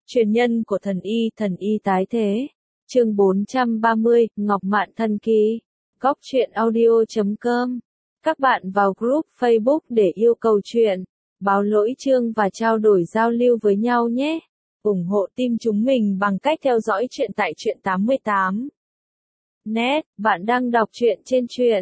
Truyền nhân của thần y tái thế. Chương 430, Ngọc Mạn Thần Kỳ. Góc truyện audio.com. Các bạn vào group Facebook để yêu cầu chuyện, báo lỗi chương và trao đổi giao lưu với nhau nhé. Ủng hộ team chúng mình bằng cách theo dõi chuyện tại truyện 88. Net, bạn đang đọc truyện trên truyện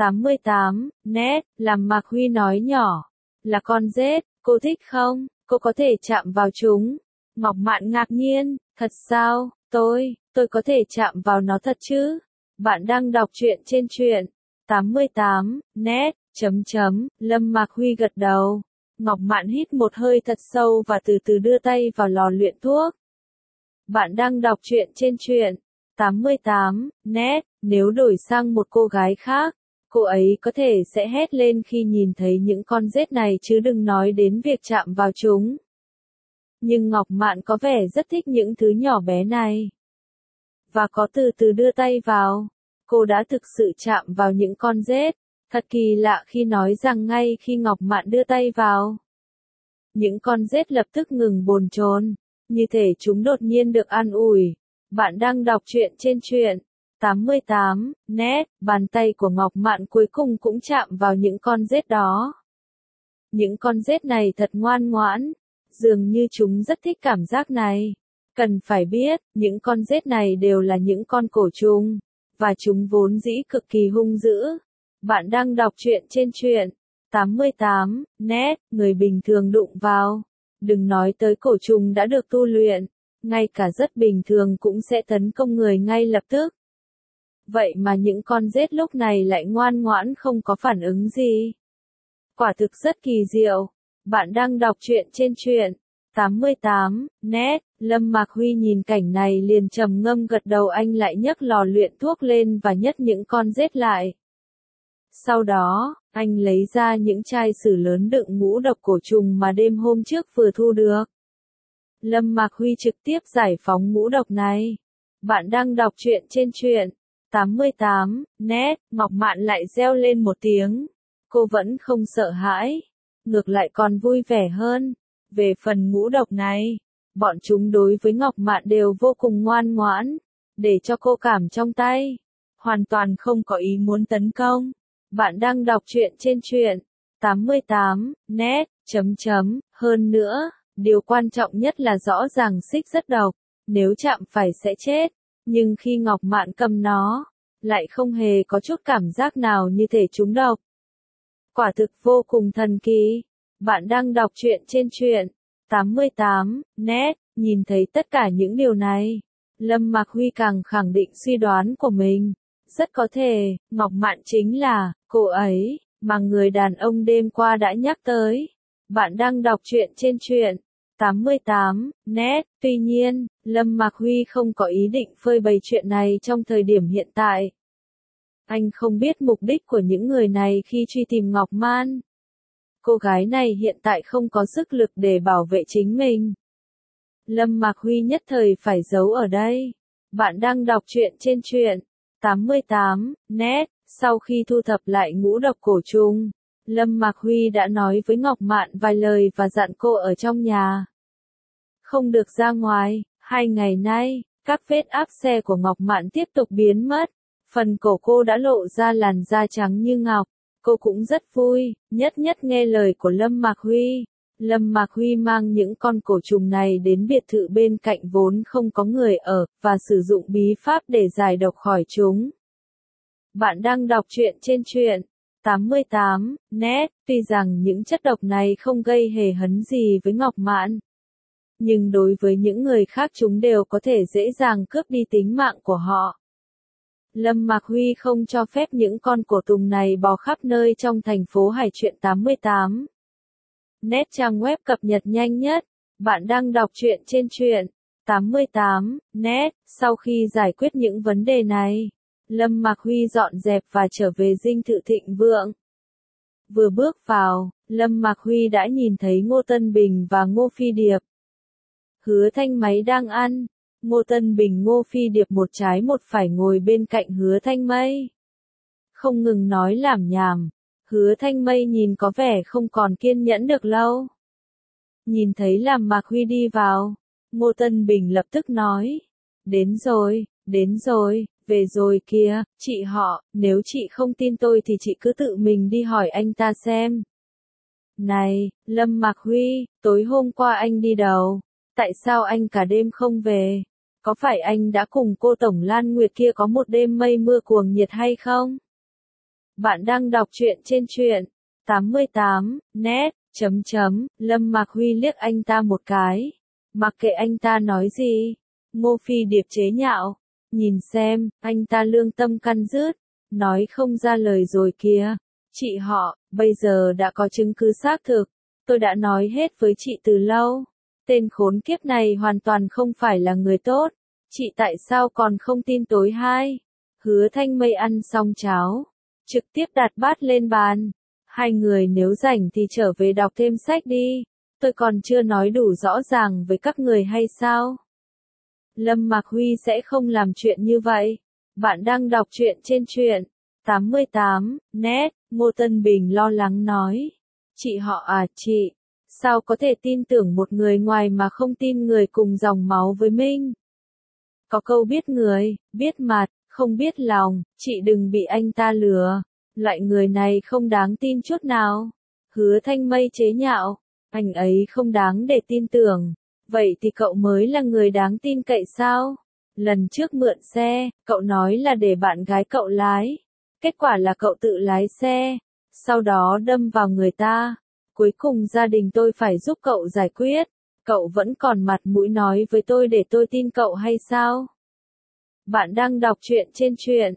88. Net, làm Mạc Huy nói nhỏ. Là con rết, cô thích không? Cô có thể chạm vào chúng. Ngọc Mạn ngạc nhiên, thật sao? Tôi có thể chạm vào nó thật chứ? Bạn đang đọc truyện trên truyện 88. Net, Lâm Mạc Huy gật đầu. Ngọc Mạn hít một hơi thật sâu và từ từ đưa tay vào lò luyện thuốc. Bạn đang đọc truyện trên truyện 88. Net, nếu đổi sang một cô gái khác, cô ấy có thể sẽ hét lên khi nhìn thấy những con rết này chứ đừng nói đến việc chạm vào chúng. Nhưng Ngọc Mạn có vẻ rất thích những thứ nhỏ bé này. Và có từ từ đưa tay vào. Cô đã thực sự chạm vào những con rết. Thật kỳ lạ khi nói rằng ngay khi Ngọc Mạn đưa tay vào, những con rết lập tức ngừng bồn chồn, như thể chúng đột nhiên được an ủi. Bạn đang đọc truyện trên truyện 88. Net, bàn tay của Ngọc Mạn cuối cùng cũng chạm vào những con rết đó. Những con rết này thật ngoan ngoãn, dường như chúng rất thích cảm giác này. Cần phải biết, những con rết này đều là những con cổ trùng, và chúng vốn dĩ cực kỳ hung dữ. Bạn đang đọc truyện trên truyện 88. Net, người bình thường đụng vào, đừng nói tới cổ trùng đã được tu luyện, ngay cả rất bình thường cũng sẽ tấn công người ngay lập tức. Vậy mà những con rết lúc này lại ngoan ngoãn không có phản ứng gì. Quả thực rất kỳ diệu. Bạn đang đọc truyện trên truyện 88. Net, Lâm Mạc Huy nhìn cảnh này liền trầm ngâm gật đầu. Anh lại nhấc lò luyện thuốc lên và nhấc những con rết lại. Sau đó, anh lấy ra những chai sứ lớn đựng ngũ độc cổ trùng mà đêm hôm trước vừa thu được. Lâm Mạc Huy trực tiếp giải phóng ngũ độc này. Bạn đang đọc truyện trên truyện 88. Net, Ngọc Mạn lại reo lên một tiếng. Cô vẫn không sợ hãi, ngược lại còn vui vẻ hơn. Về phần ngũ độc này, bọn chúng đối với Ngọc Mạn đều vô cùng ngoan ngoãn, để cho cô cảm trong tay, hoàn toàn không có ý muốn tấn công. Bạn đang đọc truyện trên truyện 88. Net, hơn nữa, điều quan trọng nhất là rõ ràng xích rất độc, nếu chạm phải sẽ chết, nhưng khi Ngọc Mạn cầm nó, lại không hề có chút cảm giác nào như thể trúng độc. Quả thực vô cùng thần kỳ. Bạn đang đọc truyện trên truyện 88. Net, nhìn thấy tất cả những điều này, Lâm Mạc Huy càng khẳng định suy đoán của mình. Rất có thể, Ngọc Mạn chính là cô ấy mà người đàn ông đêm qua đã nhắc tới. Bạn đang đọc truyện trên truyện 88. Net, tuy nhiên, Lâm Mạc Huy không có ý định phơi bày chuyện này trong thời điểm hiện tại. Anh không biết mục đích của những người này khi truy tìm Ngọc Mạn. Cô gái này hiện tại không có sức lực để bảo vệ chính mình. Lâm Mạc Huy nhất thời phải giấu ở đây. Bạn đang đọc truyện trên truyện 88. Net, sau khi thu thập lại ngũ độc cổ trùng, Lâm Mạc Huy đã nói với Ngọc Mạn vài lời và dặn cô ở trong nhà không được ra ngoài. 2 ngày nay, các vết áp xe của Ngọc Mạn tiếp tục biến mất. Phần cổ cô đã lộ ra làn da trắng như ngọc. Cô cũng rất vui, nhất nghe lời của Lâm Mạc Huy. Lâm Mạc Huy mang những con cổ trùng này đến biệt thự bên cạnh vốn không có người ở, và sử dụng bí pháp để giải độc khỏi chúng. Bạn đang đọc truyện trên truyện 88. Net, tuy rằng những chất độc này không gây hề hấn gì với Ngọc Mạn, nhưng đối với những người khác chúng đều có thể dễ dàng cướp đi tính mạng của họ. Lâm Mạc Huy không cho phép những con cổ trùng này bò khắp nơi trong thành phố Hải. Truyện 88. Net, trang web cập nhật nhanh nhất. Bạn đang đọc truyện trên truyện 88. Net, sau khi giải quyết những vấn đề này, Lâm Mạc Huy dọn dẹp và trở về dinh thự thịnh vượng. Vừa bước vào, Lâm Mạc Huy đã nhìn thấy Ngô Tân Bình và Ngô Phi Điệp. Hứa Thanh Máy đang ăn. Ngô Tân Bình Ngô Phi Điệp một trái một phải ngồi bên cạnh Hứa Thanh Mây, không ngừng nói lảm nhảm. Hứa Thanh Mây nhìn có vẻ không còn kiên nhẫn được lâu. Nhìn thấy Lâm Mạc Huy đi vào, Ngô Tân Bình lập tức nói. Đến rồi, về rồi kìa, chị họ, nếu chị không tin tôi thì chị cứ tự mình đi hỏi anh ta xem. Này, Lâm Mạc Huy, tối hôm qua anh đi đâu? Tại sao anh cả đêm không về? Có phải anh đã cùng cô Tổng Lan Nguyệt kia có một đêm mây mưa cuồng nhiệt hay không? Bạn đang đọc truyện trên truyện 88 net. Lâm Mạc Huy liếc anh ta một cái. Mặc kệ anh ta nói gì. Ngô Phi Điệp chế nhạo. Nhìn xem, anh ta lương tâm căn rứt. Nói không ra lời rồi kìa. Chị họ, bây giờ đã có chứng cứ xác thực. Tôi đã nói hết với chị từ lâu. Tên khốn kiếp này hoàn toàn không phải là người tốt. Chị tại sao còn không tin tối hai? Hứa Thanh Mây ăn xong cháo. Trực tiếp đặt bát lên bàn. Hai người nếu rảnh thì trở về đọc thêm sách đi. Tôi còn chưa nói đủ rõ ràng với các người hay sao? Lâm Mạc Huy sẽ không làm chuyện như vậy. Bạn đang đọc truyện trên truyện 88 net. Ngô Tân Bình lo lắng nói. Chị họ à, chị, sao có thể tin tưởng một người ngoài mà không tin người cùng dòng máu với mình? Có câu biết người, biết mặt, không biết lòng, chị đừng bị anh ta lừa. Loại người này không đáng tin chút nào. Hứa Thanh Mây chế nhạo. Anh ấy không đáng để tin tưởng. Vậy thì cậu mới là người đáng tin cậy sao? Lần trước mượn xe, cậu nói là để bạn gái cậu lái. Kết quả là cậu tự lái xe. Sau đó đâm vào người ta. Cuối cùng gia đình tôi phải giúp cậu giải quyết. Cậu vẫn còn mặt mũi nói với tôi để tôi tin cậu hay sao? Bạn đang đọc truyện trên truyện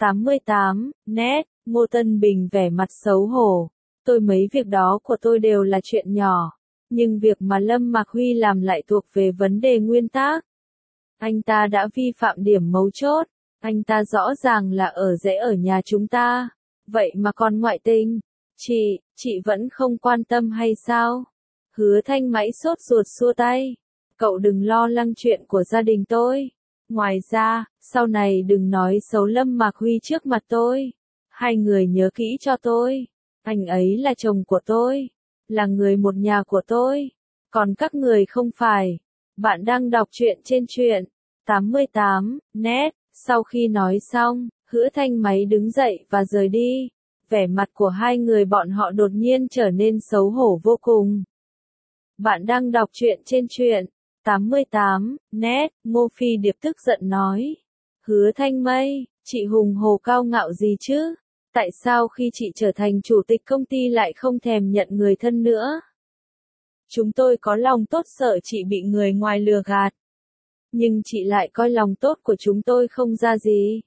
88 net. Ngô Tân Bình vẻ mặt xấu hổ. Tôi mấy việc đó của tôi đều là chuyện nhỏ. Nhưng việc mà Lâm Mạc Huy làm lại thuộc về vấn đề nguyên tắc. Anh ta đã vi phạm điểm mấu chốt. Anh ta rõ ràng là ở rễ ở nhà chúng ta. Vậy mà còn ngoại tình. Chị vẫn không quan tâm hay sao? Hứa Thanh Mãy sốt ruột xua tay. Cậu đừng lo lắng chuyện của gia đình tôi. Ngoài ra, sau này đừng nói xấu Lâm Mạc Huy trước mặt tôi. Hai người nhớ kỹ cho tôi. Anh ấy là chồng của tôi. Là người một nhà của tôi. Còn các người không phải. Bạn đang đọc truyện trên truyện 88 net. Sau khi nói xong, Hứa Thanh Máy đứng dậy và rời đi. Vẻ mặt của hai người bọn họ đột nhiên trở nên xấu hổ vô cùng. Bạn đang đọc truyện trên truyện 88 net. Ngô Phi Điệp tức giận nói. Hứa Thanh Mây, chị hùng hồ cao ngạo gì chứ? Tại sao khi chị trở thành chủ tịch công ty lại không thèm nhận người thân nữa? Chúng tôi có lòng tốt sợ chị bị người ngoài lừa gạt. Nhưng chị lại coi lòng tốt của chúng tôi không ra gì.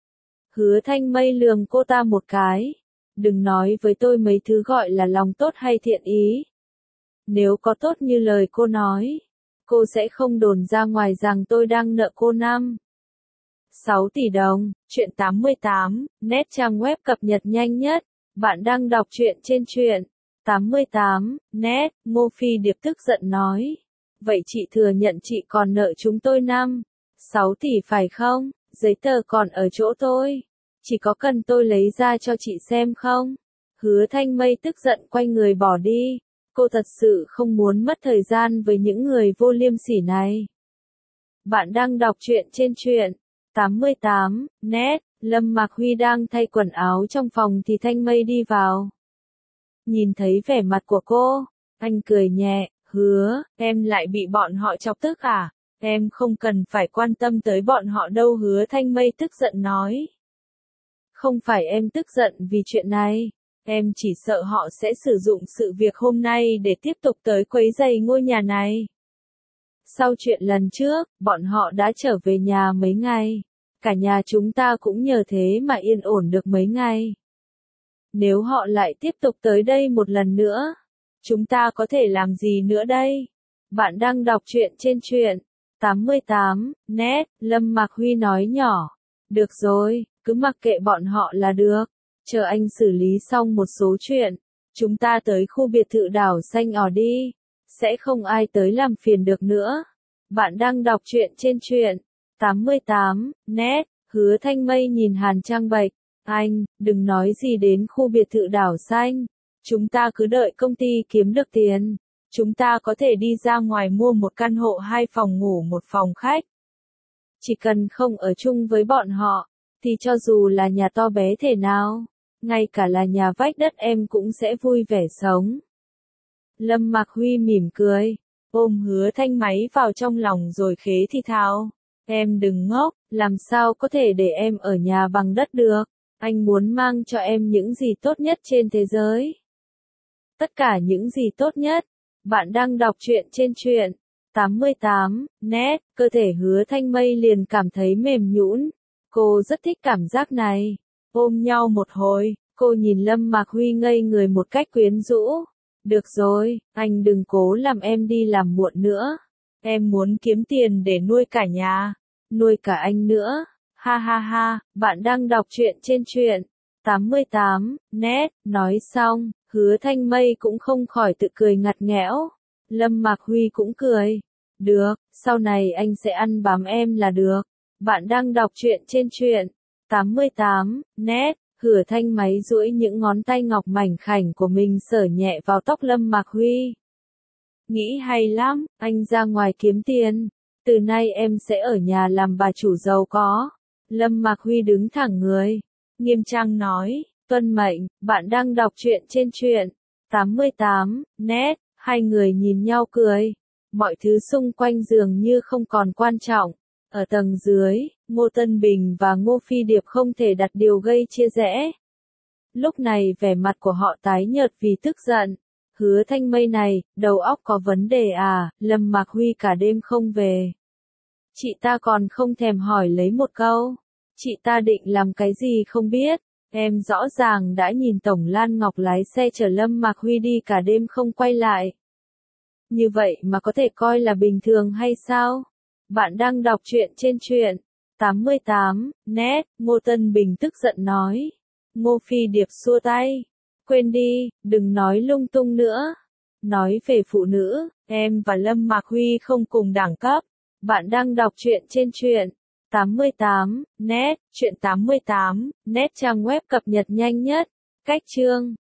Hứa Thanh Mây lườm cô ta một cái. Đừng nói với tôi mấy thứ gọi là lòng tốt hay thiện ý. Nếu có tốt như lời cô nói, cô sẽ không đồn ra ngoài rằng tôi đang nợ cô 6 tỷ đồng. Truyện 88 net trang web cập nhật nhanh nhất. Bạn đang đọc truyện trên truyện 88 net. Ngô Phi Điệp tức giận nói. Vậy chị thừa nhận chị còn nợ chúng tôi 6 tỷ phải không? Giấy tờ còn ở chỗ tôi. Chỉ có cần tôi lấy ra cho chị xem không? Hứa Thanh Mây tức giận quay người bỏ đi. Cô thật sự không muốn mất thời gian với những người vô liêm sỉ này. Bạn đang đọc truyện trên truyện 88 net. Lâm Mạc Huy đang thay quần áo trong phòng thì Thanh Mây đi vào. Nhìn thấy vẻ mặt của cô, anh cười nhẹ. Hứa, em lại bị bọn họ chọc tức à? Em không cần phải quan tâm tới bọn họ đâu. Hứa Thanh Mây tức giận nói. Không phải em tức giận vì chuyện này. Em chỉ sợ họ sẽ sử dụng sự việc hôm nay để tiếp tục tới quấy rầy ngôi nhà này. Sau chuyện lần trước, bọn họ đã trở về nhà mấy ngày. Cả nhà chúng ta cũng nhờ thế mà yên ổn được mấy ngày. Nếu họ lại tiếp tục tới đây một lần nữa, chúng ta có thể làm gì nữa đây? Bạn đang đọc truyện trên truyện 88 net. Lâm Mạc Huy nói nhỏ. Được rồi, cứ mặc kệ bọn họ là được. Chờ anh xử lý xong một số chuyện, chúng ta tới khu biệt thự đảo xanh ở đi. Sẽ không ai tới làm phiền được nữa. Bạn đang đọc truyện trên truyện 88 net. Hứa Thanh Mây nhìn Hàn Trang Bạch. Anh, đừng nói gì đến khu biệt thự đảo xanh. Chúng ta cứ đợi công ty kiếm được tiền. Chúng ta có thể đi ra ngoài mua một căn hộ 2 phòng ngủ 1 phòng khách. Chỉ cần không ở chung với bọn họ, thì cho dù là nhà to bé thế nào, ngay cả là nhà vách đất em cũng sẽ vui vẻ sống. Lâm Mạc Huy mỉm cười, ôm Hứa Thanh máy vào trong lòng rồi khế thì thào. Em đừng ngốc, làm sao có thể để em ở nhà bằng đất được, anh muốn mang cho em những gì tốt nhất trên thế giới. Tất cả những gì tốt nhất. Bạn đang đọc truyện trên truyện 88 net, cơ thể Hứa Thanh Mây liền cảm thấy mềm nhũn. Cô rất thích cảm giác này. Ôm nhau một hồi, cô nhìn Lâm Mạc Huy ngây người một cách quyến rũ. Được rồi, anh đừng cố làm em đi làm muộn nữa. Em muốn kiếm tiền để nuôi cả nhà, nuôi cả anh nữa. Ha ha ha, bạn đang đọc truyện trên truyện 88 net, nói xong, Hứa Thanh Mây cũng không khỏi tự cười ngặt nghẽo. Lâm Mạc Huy cũng cười. Được, sau này anh sẽ ăn bám em là được. Bạn đang đọc truyện trên truyện 88 net. Hứa Thanh máy duỗi những ngón tay ngọc mảnh khảnh của mình sờ nhẹ vào tóc Lâm Mạc Huy. Nghĩ hay lắm, anh ra ngoài kiếm tiền. Từ nay em sẽ ở nhà làm bà chủ giàu có. Lâm Mạc Huy đứng thẳng người, nghiêm trang nói, tuân mệnh. Bạn đang đọc truyện trên truyện 88 net. Hai người nhìn nhau cười. Mọi thứ xung quanh dường như không còn quan trọng. Ở tầng dưới, Ngô Tân Bình và Ngô Phi Điệp không thể đặt điều gây chia rẽ. Lúc này vẻ mặt của họ tái nhợt vì tức giận. Hứa Thanh Mây này, đầu óc có vấn đề à? Lâm Mạc Huy cả đêm không về. Chị ta còn không thèm hỏi lấy một câu. Chị ta định làm cái gì không biết. Em rõ ràng đã nhìn Tổng Lan Ngọc lái xe chở Lâm Mạc Huy đi cả đêm không quay lại. Như vậy mà có thể coi là bình thường hay sao? Bạn đang đọc truyện trên truyện 88 net. Ngô Tân Bình tức giận nói. Ngô Phi Điệp xua tay. Quên đi, đừng nói lung tung nữa. Nói về phụ nữ, em và Lâm Mạc Huy không cùng đẳng cấp. Bạn đang đọc truyện trên truyện 88 net. Truyện 88 net trang web cập nhật nhanh nhất. Cách chương